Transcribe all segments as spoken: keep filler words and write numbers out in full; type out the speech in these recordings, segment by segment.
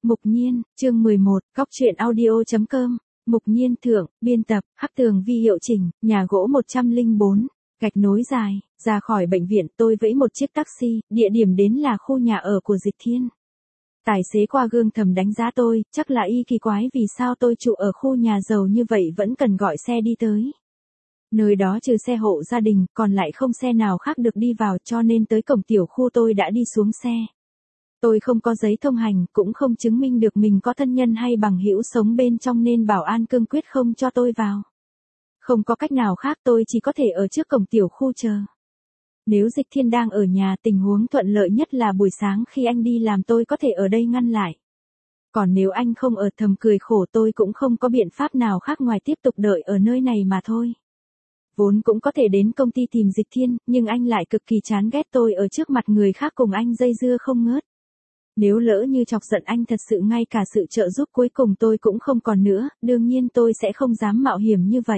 Mục Nhiên, chương mười một, Góc truyện audio chấm com. Mục Nhiên thượng, biên tập, Hắc Tường Vi hiệu chỉnh, nhà gỗ một trăm lẻ bốn, gạch nối dài, ra khỏi bệnh viện tôi vẫy một chiếc taxi, địa điểm đến là khu nhà ở của Dịch Thiên. Tài xế qua gương thầm đánh giá tôi, chắc là y kỳ quái vì sao tôi trụ ở khu nhà giàu như vậy vẫn cần gọi xe đi tới. Nơi đó trừ xe hộ gia đình, còn lại không xe nào khác được đi vào cho nên tới cổng tiểu khu tôi đã đi xuống xe. Tôi không có giấy thông hành, cũng không chứng minh được mình có thân nhân hay bằng hữu sống bên trong nên bảo an cương quyết không cho tôi vào. Không có cách nào khác tôi chỉ có thể ở trước cổng tiểu khu chờ. Nếu Dịch Thiên đang ở nhà tình huống thuận lợi nhất là buổi sáng khi anh đi làm tôi có thể ở đây ngăn lại. Còn nếu anh không ở thầm cười khổ tôi cũng không có biện pháp nào khác ngoài tiếp tục đợi ở nơi này mà thôi. Vốn cũng có thể đến công ty tìm Dịch Thiên, nhưng anh lại cực kỳ chán ghét tôi ở trước mặt người khác cùng anh dây dưa không ngớt. Nếu lỡ như chọc giận anh thật sự ngay cả sự trợ giúp cuối cùng tôi cũng không còn nữa, đương nhiên tôi sẽ không dám mạo hiểm như vậy.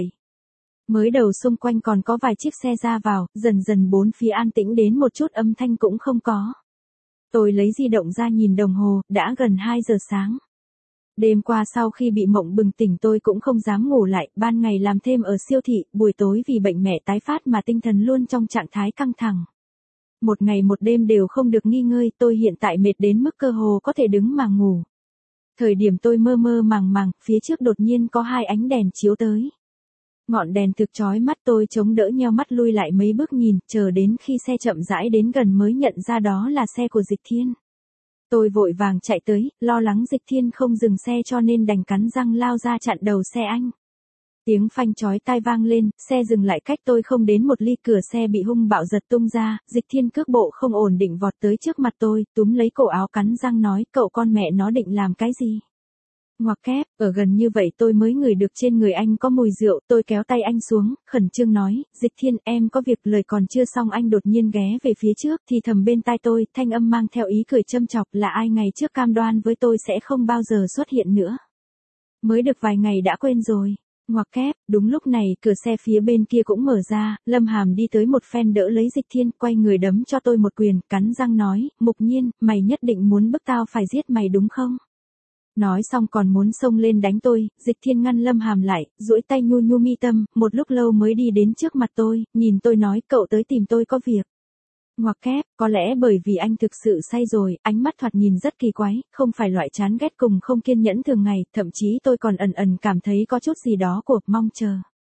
Mới đầu xung quanh còn có vài chiếc xe ra vào, dần dần bốn phía an tĩnh đến một chút âm thanh cũng không có. Tôi lấy di động ra nhìn đồng hồ, đã gần hai giờ sáng. Đêm qua sau khi bị mộng bừng tỉnh tôi cũng không dám ngủ lại, ban ngày làm thêm ở siêu thị, buổi tối vì bệnh mẹ tái phát mà tinh thần luôn trong trạng thái căng thẳng. Một ngày một đêm đều không được nghỉ ngơi, tôi hiện tại mệt đến mức cơ hồ có thể đứng mà ngủ. Thời điểm tôi mơ mơ màng màng, phía trước đột nhiên có hai ánh đèn chiếu tới. Ngọn đèn thực chói mắt tôi chống đỡ nheo mắt lui lại mấy bước nhìn, chờ đến khi xe chậm rãi đến gần mới nhận ra đó là xe của Dịch Thiên. Tôi vội vàng chạy tới, lo lắng Dịch Thiên không dừng xe cho nên đành cắn răng lao ra chặn đầu xe anh. Tiếng phanh chói tai vang lên, xe dừng lại cách tôi không đến một ly, cửa xe bị hung bạo giật tung ra, Dịch Thiên cước bộ không ổn định vọt tới trước mặt tôi, túm lấy cổ áo cắn răng nói, cậu con mẹ nó định làm cái gì? Ngoặc kép, ở gần như vậy tôi mới ngửi được trên người anh có mùi rượu, tôi kéo tay anh xuống, khẩn trương nói, Dịch Thiên em có việc, lời còn chưa xong anh đột nhiên ghé về phía trước, thì thầm bên tai tôi, thanh âm mang theo ý cười châm chọc, là ai ngày trước cam đoan với tôi sẽ không bao giờ xuất hiện nữa. Mới được vài ngày đã quên rồi. Ngoặc kép, đúng lúc này cửa xe phía bên kia cũng mở ra, Lâm Hàm đi tới một phen đỡ lấy Dịch Thiên, quay người đấm cho tôi một quyền, cắn răng nói, Mục Nhiên, mày nhất định muốn bức tao phải giết mày đúng không? Nói xong còn muốn xông lên đánh tôi, Dịch Thiên ngăn Lâm Hàm lại, duỗi tay nhu nhu mi tâm, một lúc lâu mới đi đến trước mặt tôi, nhìn tôi nói, cậu tới tìm tôi có việc. Ngoặc kép, có lẽ bởi vì anh thực sự say rồi, ánh mắt thoạt nhìn rất kỳ quái, không phải loại chán ghét cùng không kiên nhẫn thường ngày, thậm chí tôi còn ẩn ẩn cảm thấy có chút gì đó của mong chờ.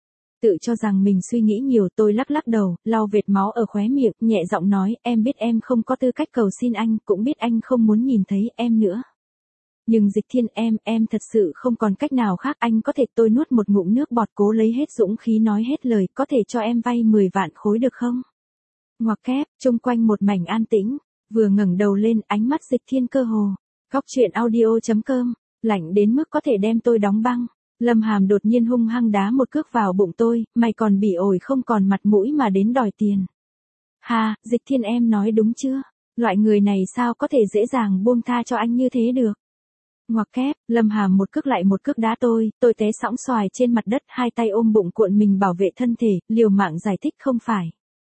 Tự cho rằng mình suy nghĩ nhiều, tôi lắc lắc đầu, lau vệt máu ở khóe miệng, nhẹ giọng nói, em biết em không có tư cách cầu xin anh, cũng biết anh không muốn nhìn thấy em nữa. Nhưng Dịch Thiên em, em thật sự không còn cách nào khác, anh có thể, tôi nuốt một ngụm nước bọt cố lấy hết dũng khí nói hết lời, có thể cho em vay mười vạn khối được không? Ngoặc kép, chung quanh một mảnh an tĩnh, vừa ngẩng đầu lên, ánh mắt Dịch Thiên cơ hồ. Góc truyện audio chấm com, lạnh đến mức có thể đem tôi đóng băng. Lâm Hàm đột nhiên hung hăng đá một cước vào bụng tôi, mày còn bị ổi không còn mặt mũi mà đến đòi tiền. Ha, Dịch Thiên em nói đúng chưa? Loại người này sao có thể dễ dàng buông tha cho anh như thế được? Ngoặc kép, Lâm Hàm một cước lại một cước đá tôi, tôi té sõng xoài trên mặt đất, hai tay ôm bụng cuộn mình bảo vệ thân thể, liều mạng giải thích không phải.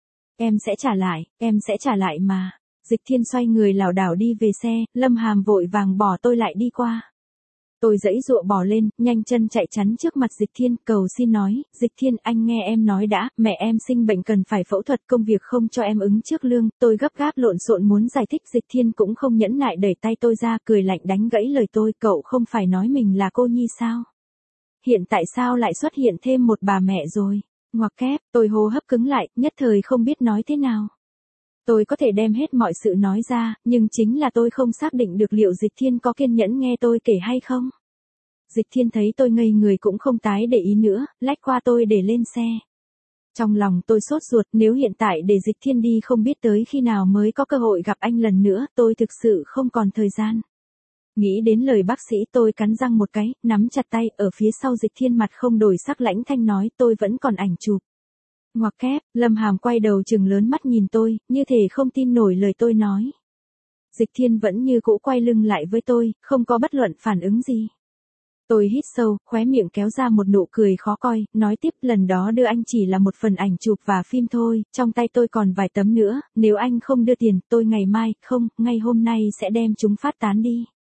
Em sẽ trả lại, em sẽ trả lại mà. Dịch Thiên xoay người lảo đảo đi về xe, Lâm Hàm vội vàng bỏ tôi lại đi qua. Tôi giãy giụa bò lên, nhanh chân chạy chắn trước mặt Dịch Thiên, cầu xin nói, Dịch Thiên anh nghe em nói đã, mẹ em sinh bệnh cần phải phẫu thuật, công việc không cho em ứng trước lương, tôi gấp gáp lộn xộn muốn giải thích, Dịch Thiên cũng không nhẫn nại đẩy tay tôi ra, cười lạnh đánh gãy lời tôi, cậu không phải nói mình là cô nhi sao? Hiện tại sao lại xuất hiện thêm một bà mẹ rồi? Ngoặc kép, tôi hô hấp cứng lại, nhất thời không biết nói thế nào. Tôi có thể đem hết mọi sự nói ra, nhưng chính là tôi không xác định được liệu Dịch Thiên có kiên nhẫn nghe tôi kể hay không. Dịch Thiên thấy tôi ngây người cũng không tái để ý nữa, lách qua tôi để lên xe. Trong lòng tôi sốt ruột, nếu hiện tại để Dịch Thiên đi không biết tới khi nào mới có cơ hội gặp anh lần nữa, tôi thực sự không còn thời gian. Nghĩ đến lời bác sĩ tôi cắn răng một cái, nắm chặt tay, ở phía sau Dịch Thiên mặt không đổi sắc lãnh thanh nói, tôi vẫn còn ảnh chụp. Ngoặc kép, Lâm Hàm quay đầu trừng lớn mắt nhìn tôi, như thể không tin nổi lời tôi nói. Dịch Thiên vẫn như cũ quay lưng lại với tôi, không có bất luận phản ứng gì. Tôi hít sâu, khóe miệng kéo ra một nụ cười khó coi, nói tiếp, lần đó đưa anh chỉ là một phần ảnh chụp và phim thôi, trong tay tôi còn vài tấm nữa, nếu anh không đưa tiền, tôi ngày mai, không, ngay hôm nay sẽ đem chúng phát tán đi.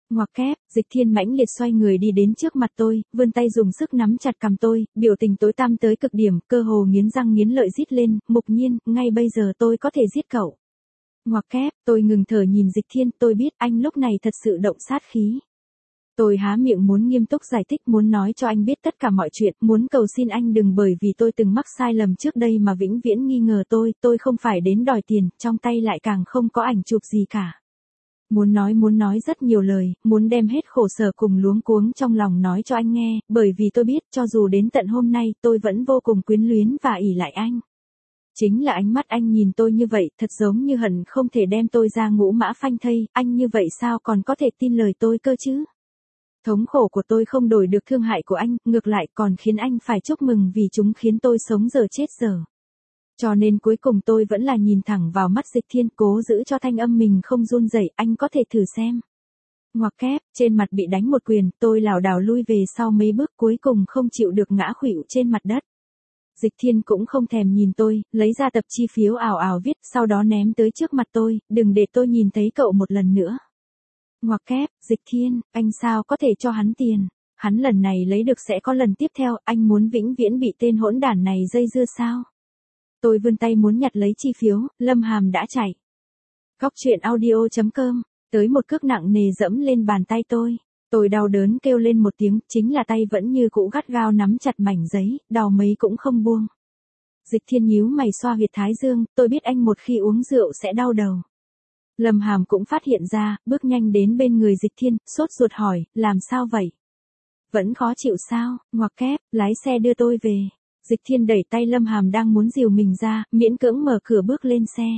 Ngoặc kép, Dịch Thiên mãnh liệt xoay người đi đến trước mặt tôi, vươn tay dùng sức nắm chặt cằm tôi, biểu tình tối tăm tới cực điểm, cơ hồ nghiến răng nghiến lợi rít lên, Mục Nhiên, ngay bây giờ tôi có thể giết cậu. Ngoặc kép, tôi ngừng thở nhìn Dịch Thiên, tôi biết anh lúc này thật sự động sát khí. Tôi há miệng muốn nghiêm túc giải thích, muốn nói cho anh biết tất cả mọi chuyện, muốn cầu xin anh đừng bởi vì tôi từng mắc sai lầm trước đây mà vĩnh viễn nghi ngờ tôi, tôi không phải đến đòi tiền, trong tay lại càng không có ảnh chụp gì cả. Muốn nói muốn nói rất nhiều lời, muốn đem hết khổ sở cùng luống cuống trong lòng nói cho anh nghe, bởi vì tôi biết cho dù đến tận hôm nay tôi vẫn vô cùng quyến luyến và ỷ lại anh. Chính là ánh mắt anh nhìn tôi như vậy, thật giống như hận không thể đem tôi ra ngũ mã phanh thây, anh như vậy sao còn có thể tin lời tôi cơ chứ? Thống khổ của tôi không đổi được thương hại của anh, ngược lại còn khiến anh phải chúc mừng vì chúng khiến tôi sống giờ chết giờ. Cho nên cuối cùng tôi vẫn là nhìn thẳng vào mắt Dịch Thiên, cố giữ cho thanh âm mình không run rẩy, anh có thể thử xem. Ngoặc kép, trên mặt bị đánh một quyền, tôi lảo đảo lui về sau mấy bước, cuối cùng không chịu được ngã khuỵu trên mặt đất. Dịch Thiên cũng không thèm nhìn tôi, lấy ra tập chi phiếu ảo ảo viết, sau đó ném tới trước mặt tôi, đừng để tôi nhìn thấy cậu một lần nữa. Ngoặc kép, Dịch Thiên, anh sao có thể cho hắn tiền? Hắn lần này lấy được sẽ có lần tiếp theo, anh muốn vĩnh viễn bị tên hỗn đản này dây dưa sao? Tôi vươn tay muốn nhặt lấy chi phiếu, Lâm Hàm đã chạy. Góc truyện audio chấm com, tới một cước nặng nề dẫm lên bàn tay tôi. Tôi đau đớn kêu lên một tiếng, chính là tay vẫn như cũ gắt gao nắm chặt mảnh giấy, đau mấy cũng không buông. Dịch Thiên nhíu mày xoa huyệt thái dương, tôi biết anh một khi uống rượu sẽ đau đầu. Lâm Hàm cũng phát hiện ra, bước nhanh đến bên người Dịch Thiên, sốt ruột hỏi, làm sao vậy? Vẫn khó chịu sao? Ngoặc kép, lái xe đưa tôi về. Dịch Thiên đẩy tay Lâm Hàm đang muốn dìu mình ra, miễn cưỡng mở cửa bước lên xe.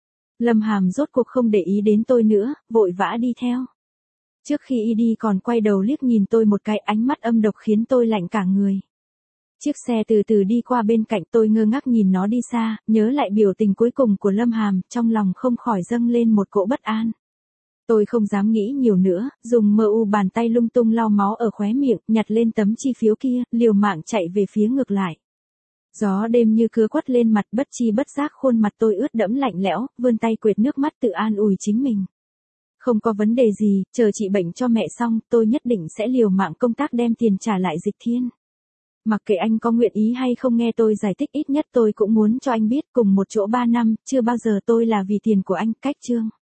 Lâm Hàm rốt cuộc không để ý đến tôi nữa, vội vã đi theo. Trước khi y đi còn quay đầu liếc nhìn tôi một cái, ánh mắt âm độc khiến tôi lạnh cả người. Chiếc xe từ từ đi qua bên cạnh, tôi ngơ ngác nhìn nó đi xa, nhớ lại biểu tình cuối cùng của Lâm Hàm, trong lòng không khỏi dâng lên một cỗ bất an. Tôi không dám nghĩ nhiều nữa, dùng mờ u bàn tay lung tung lau máu ở khóe miệng, nhặt lên tấm chi phiếu kia, liều mạng chạy về phía ngược lại. Gió đêm như cứa quất lên mặt, bất chi bất giác khuôn mặt tôi ướt đẫm lạnh lẽo, vươn tay quệt nước mắt tự an ủi chính mình. Không có vấn đề gì, chờ trị bệnh cho mẹ xong, tôi nhất định sẽ liều mạng công tác đem tiền trả lại Dịch Thiên. Mặc kệ anh có nguyện ý hay không nghe tôi giải thích, ít nhất tôi cũng muốn cho anh biết cùng một chỗ ba năm, chưa bao giờ tôi là vì tiền của anh, cách chương.